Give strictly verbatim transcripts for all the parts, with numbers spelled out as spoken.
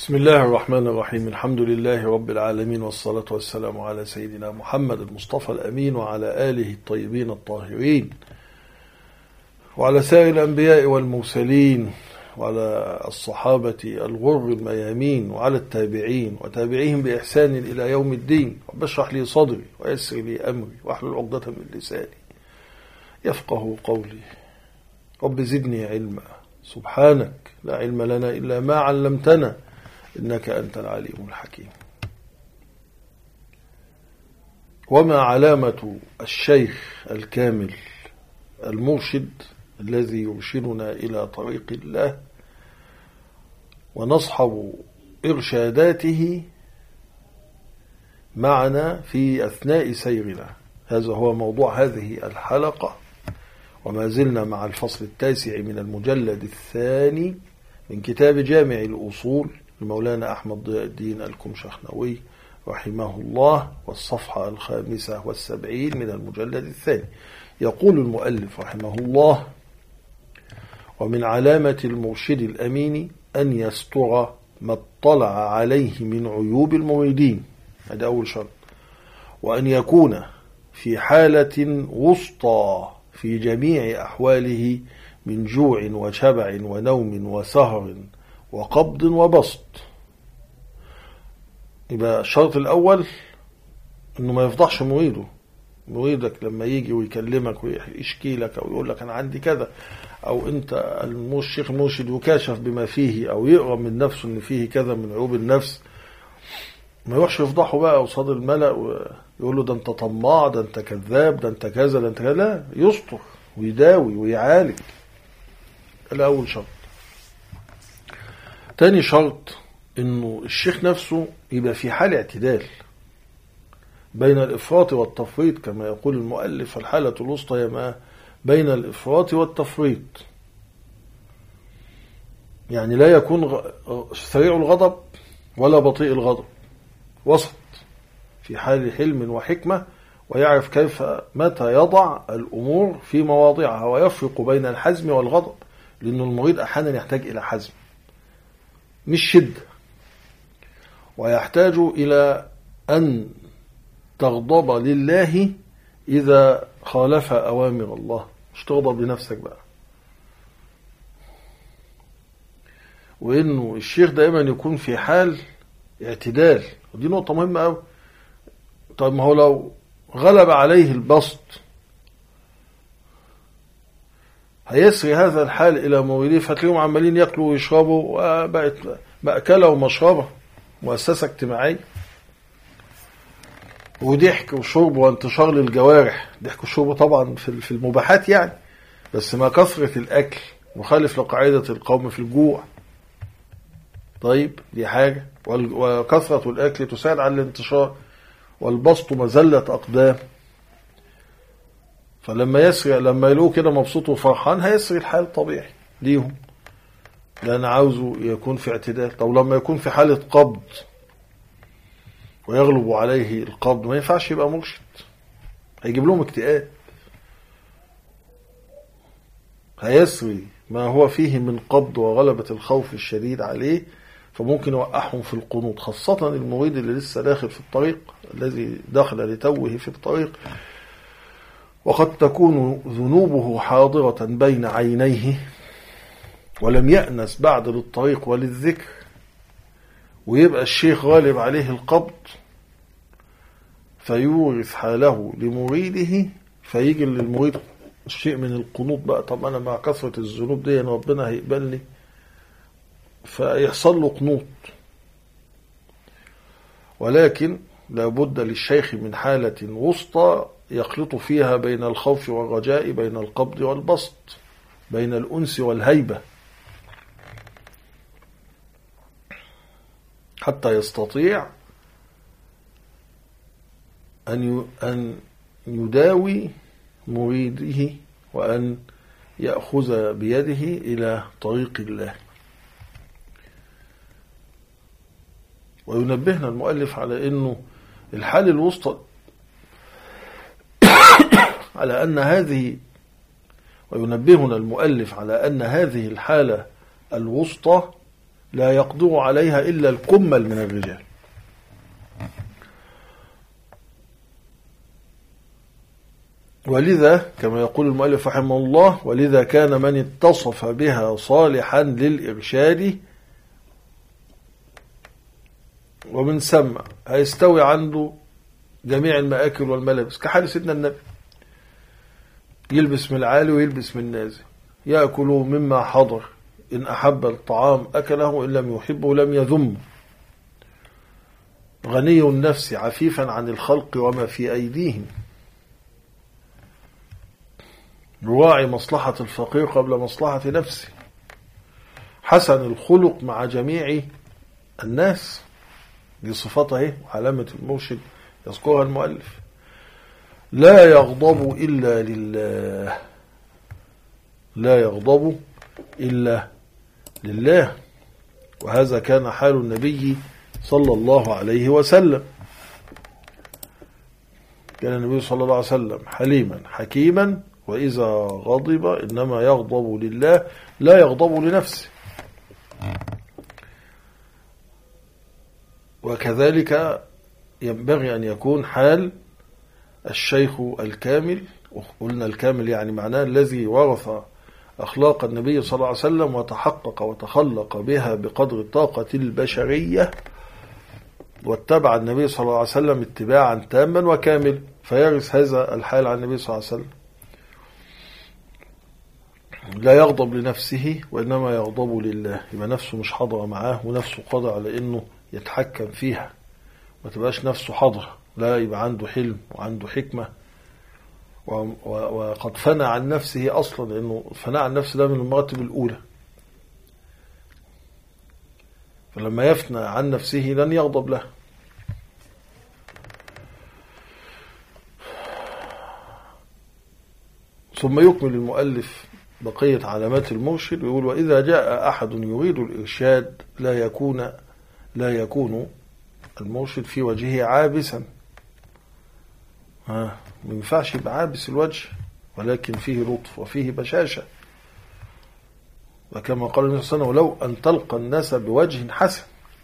بسم الله الرحمن الرحيم. الحمد لله رب العالمين، والصلاة والسلام على سيدنا محمد المصطفى الأمين وعلى آله الطيبين الطاهرين وعلى سائر الأنبياء والمرسلين وعلى الصحابة الغر الميامين وعلى التابعين وتابعيهم بإحسان إلى يوم الدين. رب اشرح لي صدري ويسر لي أمري واحلل عقدة من لساني يفقه قولي. رب زدني علما، سبحانك لا علم لنا إلا ما علمتنا إنك أنت العليم الحكيم. وما علامة الشيخ الكامل المرشد الذي يرشدنا إلى طريق الله ونصحب إرشاداته معنا في أثناء سيرنا؟ هذا هو موضوع هذه الحلقة، وما زلنا مع الفصل التاسع من المجلد الثاني من كتاب جامع الأصول لمولانا أحمد ضياء الدين الكمشخنوي رحمه الله، والصفحة الخامسة والسبعين من المجلد الثاني. يقول المؤلف رحمه الله: ومن علامة المرشد الأمين أن يستر ما اطلع عليه من عيوب المريدين، هذا أول شرط، وأن يكون في حالة وسطى في جميع أحواله من جوع وشبع ونوم وسهر وقبض وبسط. يبقى الشرط الأول إنه ما يفضحش مريده. مريدك لما يجي ويكلمك ويشكي لك أو يقول لك أنا عندي كذا، أو أنت الشيخ المرشد يكاشف بما فيه أو يقرأ من نفسه إن فيه كذا من عيوب النفس، ما يروحش يفضحه بقى قصاد الملأ ويقول له ده أنت طماع، ده أنت كذاب، ده أنت كذا، ده أنت كذا. لا، يستر ويداوي ويعالج. الأول شرط. تاني شرط إنه الشيخ نفسه يبقى في حال اعتدال بين الإفراط والتفريط، كما يقول المؤلف: الحالة الوسطى هي ما بين الإفراط والتفريط. يعني لا يكون سريع الغضب ولا بطيء الغضب، وسط في حال حلم وحكمة، ويعرف كيف متى يضع الأمور في مواضعها، ويفرق بين الحزم والغضب، لأن المريد أحيانا يحتاج إلى حزم مش شدة، ويحتاج إلى أن تغضب لله إذا خالف أوامر الله، مش تغضب لنفسك بقى. وإنه الشيخ دائما يكون في حال اعتدال، ودي نقطة مهمة أوي. طيب ما هو لو غلب عليه البسط هيسري هذا الحال إلى مريديه، فتلاقيهم عمالين يأكلوا ويشربوا، وبقت مأكلة ومشربة، مؤسسة اجتماعية، وضحك وشرب وانتشار للجوارح. ضحك وشرب طبعا في المباحات يعني، بس ما كثرة الأكل مخالف لقاعدة القوم في الجوع. طيب دي حاجة، وكثرة الأكل تساعد على الانتشار، والبسط مزلة أقدام. فلما يسري، لما يلقوا كده مبسوط وفرحان، هيسري الحال طبيعي ليهم، لأن عاوزه يكون في اعتدال. طب لما يكون في حالة قبض ويغلب عليه القبض، ما ينفعش يبقى مرشد، هيجيب لهم اكتئاب. هيسري ما هو فيه من قبض وغلبة الخوف الشديد عليه، فممكن يوقعهم في القنوط، خاصة المريد اللي لسه داخل في الطريق، الذي دخل لتوه في الطريق، وقد تكون ذنوبه حاضرة بين عينيه ولم يأنس بعد للطريق وللذكر، ويبقى الشيخ غالب عليه القبض فيورث حاله لمريده، فيجي للمريد الشيء من القنوط بقى. طب أنا مع كثرة الذنوب دي ربنا هيقبلني، فيحصل له قنوط. ولكن لابد للشيخ من حالة وسطى يخلط فيها بين الخوف والرجاء، بين القبض والبسط، بين الأنس والهيبة، حتى يستطيع أن أن يداوي مريده وأن يأخذ بيده إلى طريق الله. وينبهنا المؤلف على أنه الحال الوسطى على أن هذه وينبهنا المؤلف على أن هذه الحالة الوسطى لا يقدر عليها إلا الكمل من الرجال. ولذا كما يقول المؤلف رحمه الله: ولذا كان من اتصف بها صالحا للإرشاد، ومن ثم هيستوي عنده جميع المآكل والملابس، كحال سيدنا النبي، يلبس من العالي ويلبس من النازل، يأكل مما حضر، إن أحب الطعام أكله، إن لم يحبه لم يذمه، غني النفس عفيفا عن الخلق وما في أيديهم، يراعي مصلحة الفقير قبل مصلحة نفسه، حسن الخلق مع جميع الناس. دي صفاته وعلامة المرشد يذكرها المؤلف. لا يغضب إلا لله، لا يغضب إلا لله. وهذا كان حال النبي صلى الله عليه وسلم. كان النبي صلى الله عليه وسلم حليما حكيما، وإذا غضب إنما يغضب لله لا يغضب لنفسه. وكذلك ينبغي أن يكون حال الشيخ الكامل. قلنا الكامل يعني معناه الذي ورث أخلاق النبي صلى الله عليه وسلم وتحقق وتخلق بها بقدر الطاقة البشرية، واتبع النبي صلى الله عليه وسلم اتباعا تاما وكامل، فيرث هذا الحال عن النبي صلى الله عليه وسلم. لا يغضب لنفسه وإنما يغضب لله. يبقى نفسه مش حاضرة معاه، ونفسه قادر على إنه يتحكم فيها، ما تبقاش نفسه حاضرة، لا، يبقى عنده حلم وعنده حكمة، وقد فنى عن نفسه أصلا، لأنه فنى عن نفسه ده من المراتب الأولى. فلما يفنى عن نفسه لن يغضب له. ثم يكمل المؤلف بقية علامات المرشد ويقول: وإذا جاء أحد يريد الإرشاد لا يكون لا يكون المرشد في وجهه عابسا. ها ما ينفعش يبقى عابس الوجه، ولكن فيه لطف وفيه بشاشة. وكما قال النبي صلى الله عليه وسلم: ولو أن تلقى الناس بوجه حسن.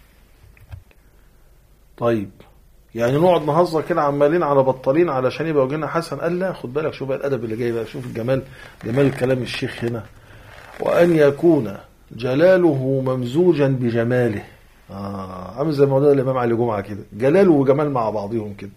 طيب يعني نقعد نهزر كده عمالين على بطالين علشان يبقى وجهنا حسن؟ قال لا، خد بالك، شوف بقى الأدب اللي جاي بقى، شوف الجمال، جمال الكلام الشيخ هنا. وأن يكون جلاله ممزوجا بجماله. آه عامل زي موضوع الإمام علي جمعة كده، جلال وجمال مع بعضهم كده.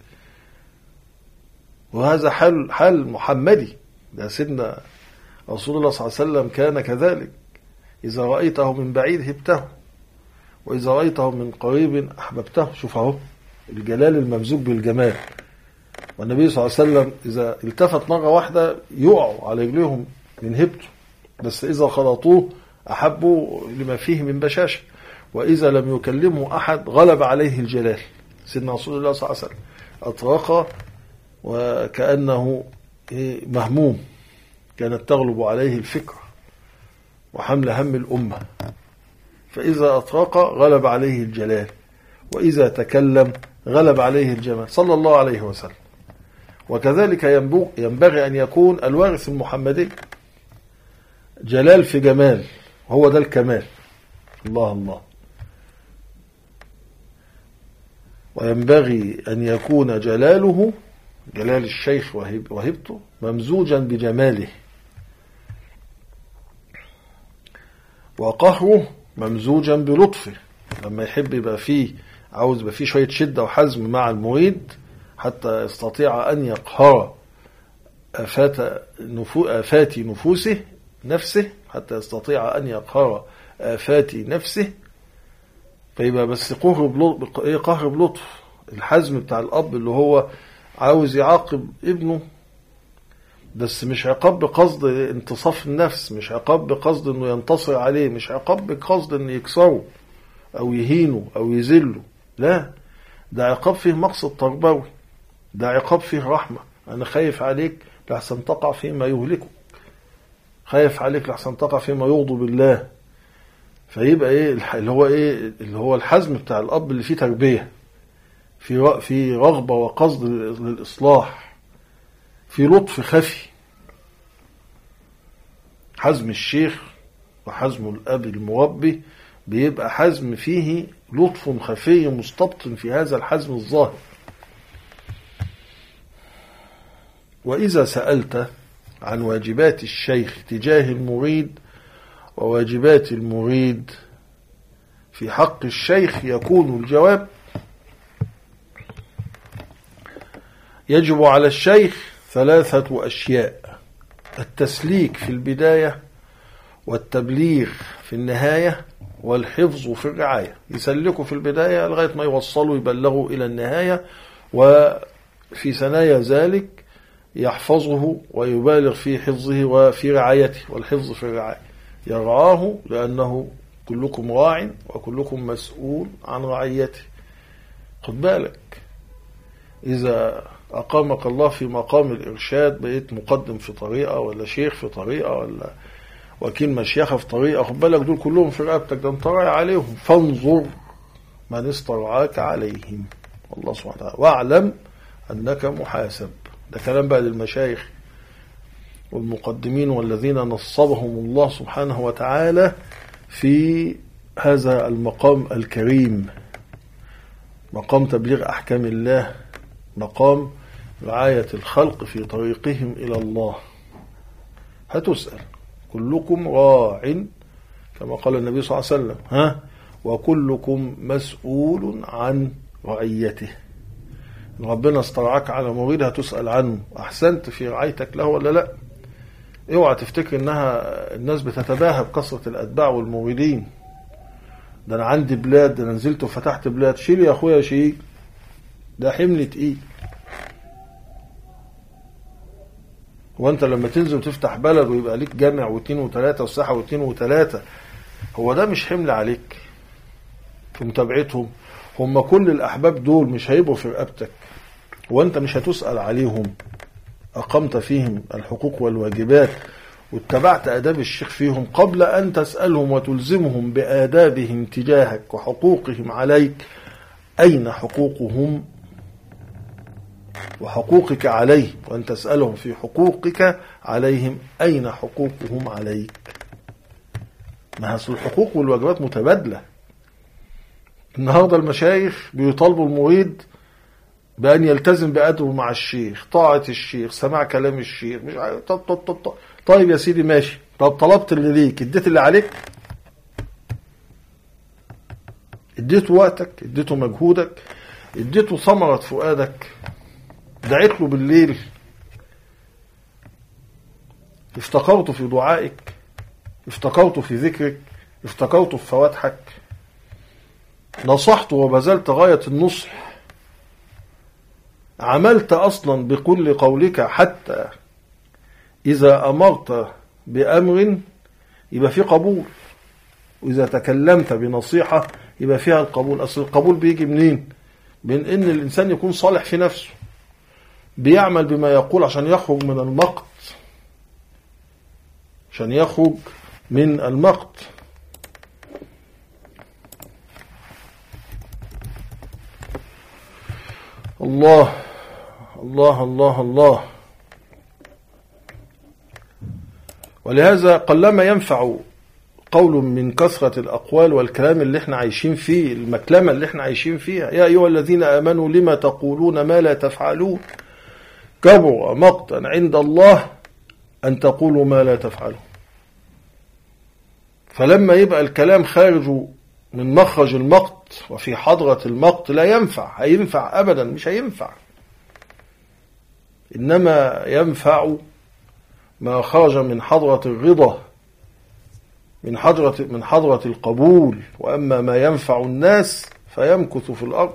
وهذا حال حال محمدي، ده سيدنا رسول الله صلى الله عليه وسلم كان كذلك. إذا رأيته من بعيد هبته، وإذا رأيته من قريب أحببته. شوف اهو الجلال الممزوج بالجمال. والنبي صلى الله عليه وسلم إذا التفت مرة واحدة يقعوا على رجليهم من هبته، بس إذا خلطوه أحبوا لما فيه من بشاشة. وإذا لم يكلمه أحد غلب عليه الجلال. سيدنا رسول الله صلى الله عليه وسلم أطرق وكأنه مهموم، كانت تغلب عليه الفكر وحمل هم الأمة، فإذا أطرق غلب عليه الجلال، وإذا تكلم غلب عليه الجمال صلى الله عليه وسلم. وكذلك ينبغي أن يكون الوارث المحمدي جلال في جمال، هو ده الكمال. الله الله. وينبغي أن يكون جلاله، جلال الشيخ وهبته، ممزوجا بجماله، وقهره ممزوجا بلطفه. لما يحب يبقى فيه، عاوز يبقى فيه شوية شدة وحزم مع المريد حتى يستطيع أن يقهر آفات نفو آفات نفوسه نفسه حتى يستطيع أن يقهر آفات نفسه. فيبقى بس قهر بلطف. الحزم بتاع الأب اللي هو عاوز يعاقب ابنه، بس مش عقاب بقصد انتصاف النفس، مش عقاب بقصد انه ينتصر عليه، مش عقاب بقصد انه يكسره او يهينه او يذله، لا، ده عقاب فيه مقصد تربوي، ده عقاب فيه رحمة. انا خايف عليك لحسن تقع فيما يهلكك، خايف عليك لحسن تقع فيما يغضب الله. فيبقى ايه اللي هو ايه اللي هو الحزم بتاع الاب اللي فيه تربية، في في رغبة وقصد للإصلاح، في لطف خفي. حزم الشيخ وحزم الأب المربي بيبقى حزم فيه لطف خفي مستبطن في هذا الحزم الظاهر. وإذا سألت عن واجبات الشيخ تجاه المريد وواجبات المريد في حق الشيخ، يكون الجواب: يجب على الشيخ ثلاثة أشياء: التسليك في البداية، والتبليغ في النهاية، والحفظ في الرعاية. يسلكوا في البداية لغاية ما يوصلوا يبلغوا إلى النهاية، وفي ثنايا ذلك يحفظه ويبالغ في حفظه وفي رعايته. والحفظ في الرعاية يرعاه لأنه كلكم راع وكلكم مسؤول عن رعيته. خد بالك، إذا أقامك الله في مقام الإرشاد بقيت مقدم في طريقة، ولا شيخ في طريقة، ولا وكيل مشيخة في طريقة، خد بالك دول كلهم في رقبتك، ده انت راعي عليهم. فانظر من استرعاك عليهم، الله سبحانه وتعالى، واعلم أنك محاسب. ده كلام بقى للمشايخ والمقدمين والذين نصبهم الله سبحانه وتعالى في هذا المقام الكريم، مقام تبليغ أحكام الله، مقام رعاية الخلق في طريقهم إلى الله. هتسأل: كلكم راع كما قال النبي صلى الله عليه وسلم، ها وكلكم مسؤول عن رعيته. ربنا استرعاك على مريد هتسأل عنه، أحسنت في رعايتك له ولا لا؟ اوعى تفتكر انها الناس بتتباهى بكثرة الأتباع والمريدين. ده أنا عندي بلاد، ده أنا نزلت وفتحت بلاد. شيل يا أخويا شيل، ده حمل تقيل. وانت لما تنزل وتفتح بلد ويبقى ليك جامع واثنين وثلاثة وساحة واثنين وثلاثة، هو ده مش حمل عليك في متابعتهم؟ هم كل الأحباب دول مش هيبقوا في رقبتك، وانت مش هتسأل عليهم؟ أقمت فيهم الحقوق والواجبات واتبعت آداب الشيخ فيهم قبل أن تسألهم وتلزمهم بآدابهم تجاهك وحقوقهم عليك. أين حقوقهم وحقوقك عليه؟ وأن تسألهم في حقوقك عليهم أين حقوقهم عليك. ما هي الحقوق والواجبات متبادلة. النهاردة المشايخ بيطالبوا المريد بأن يلتزم بأدبه مع الشيخ، طاعة الشيخ، سماع كلام الشيخ، مش عارف. طب طب طب طب طيب يا سيدي ماشي، طب طلبت اللي ليك، اديت اللي عليك، اديته وقتك، اديته مجهودك، اديته ثمرة فؤادك، دعيت له بالليل، افتكرته في دعائك، افتكرته في ذكرك، افتكرته في فواتحك، نصحته وبذلت غاية النصح، عملت أصلا بكل قولك، حتى إذا أمرت بأمر يبقى فيه قبول، وإذا تكلمت بنصيحة يبقى فيها القبول. أصل القبول بيجي منين؟ من إن الإنسان يكون صالح في نفسه، بيعمل بما يقول عشان يخرج من المقت، عشان يخرج من المقت. الله الله الله الله. ولهذا قلما ينفع قول من كثرة الأقوال والكلام اللي احنا عايشين فيه، المكلمة اللي احنا عايشين فيها. يا أيها الذين آمنوا لما تقولون ما لا تفعلون كبر مقتا عند الله أن تقولوا ما لا تفعلون. فلما يبقى الكلام خارج من مخرج المقت وفي حضرة المقت لا ينفع، هينفع أبدا؟ مش هينفع. إنما ينفع ما خرج من حضرة الرضا، من حضرة من حضرة القبول. وأما ما ينفع الناس فيمكث في الأرض.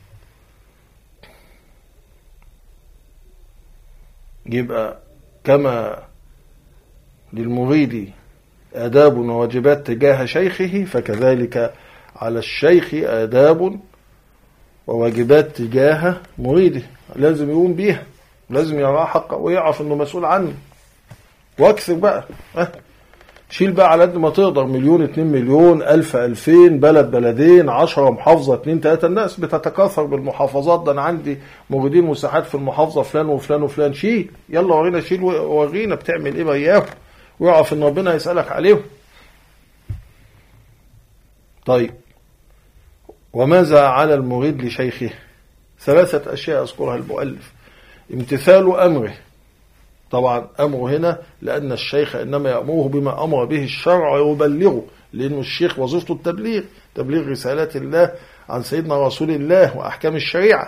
يبقى كما للمريد آداب وواجبات تجاه شيخه، فكذلك على الشيخ آداب وواجبات تجاه مريده، لازم يقوم بيها، لازم يرى حقه ويعرف انه مسؤول عنه. واكثر بقى، اه شيل بقى على قد ما تقدر، مليون، اتنين مليون، الف، الفين، بلد، بلدين، عشرة محافظة، اتنين، تلاتة. الناس بتتكاثر بالمحافظات، ده انا عندي موجودين مساحات في المحافظة فلان وفلان وفلان. شيل، يلا ورينا، شيل ورينا بتعمل ايه بياهم، ويعرف ان ربنا يسألك عليهم. طيب، وماذا على المريد لشيخه؟ ثلاثة أشياء أذكرها المؤلف. امتثال أمره، طبعا أمره هنا لأن الشيخ إنما يأمره بما أمر به الشرع ويبلغه، لأن الشيخ وظيفته التبليغ، تبليغ رسالات الله عن سيدنا رسول الله وأحكام الشريعة،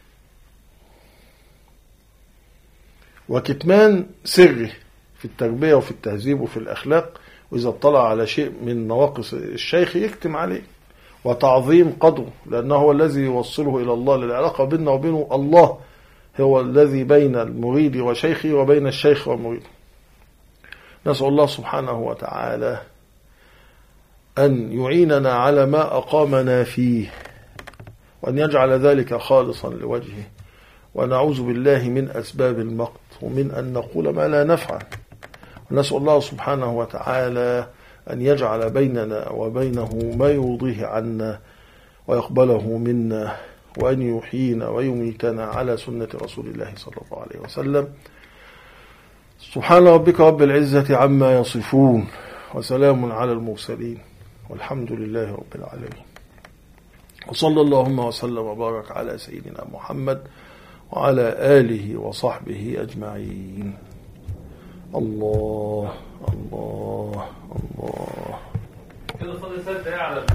وكتمان سره في التربية وفي التهذيب وفي الأخلاق، وإذا اطلع على شيء من نواقص الشيخ يكتم عليه، وتعظيم قدره لأنه هو الذي يوصله إلى الله، للعلاقة بيننا وبينه الله هو الذي بين المريد وشيخه وبين الشيخ والمريد. نسأل الله سبحانه وتعالى أن يعيننا على ما أقامنا فيه، وأن يجعل ذلك خالصا لوجهه، ونعوذ بالله من أسباب المقت ومن أن نقول ما لا نفعل. ونسأل الله سبحانه وتعالى أن يجعل بيننا وبينه ما يرضيه عنا ويقبله منا، وأن يحيينا ويميتنا على سنة رسول الله صلى الله عليه وسلم. سبحان ربك رب العزة عما يصفون، وسلام على المرسلين، والحمد لله رب العالمين. وصلى اللهم وسلم وبارك على سيدنا محمد وعلى آله وصحبه أجمعين. الله الله الله.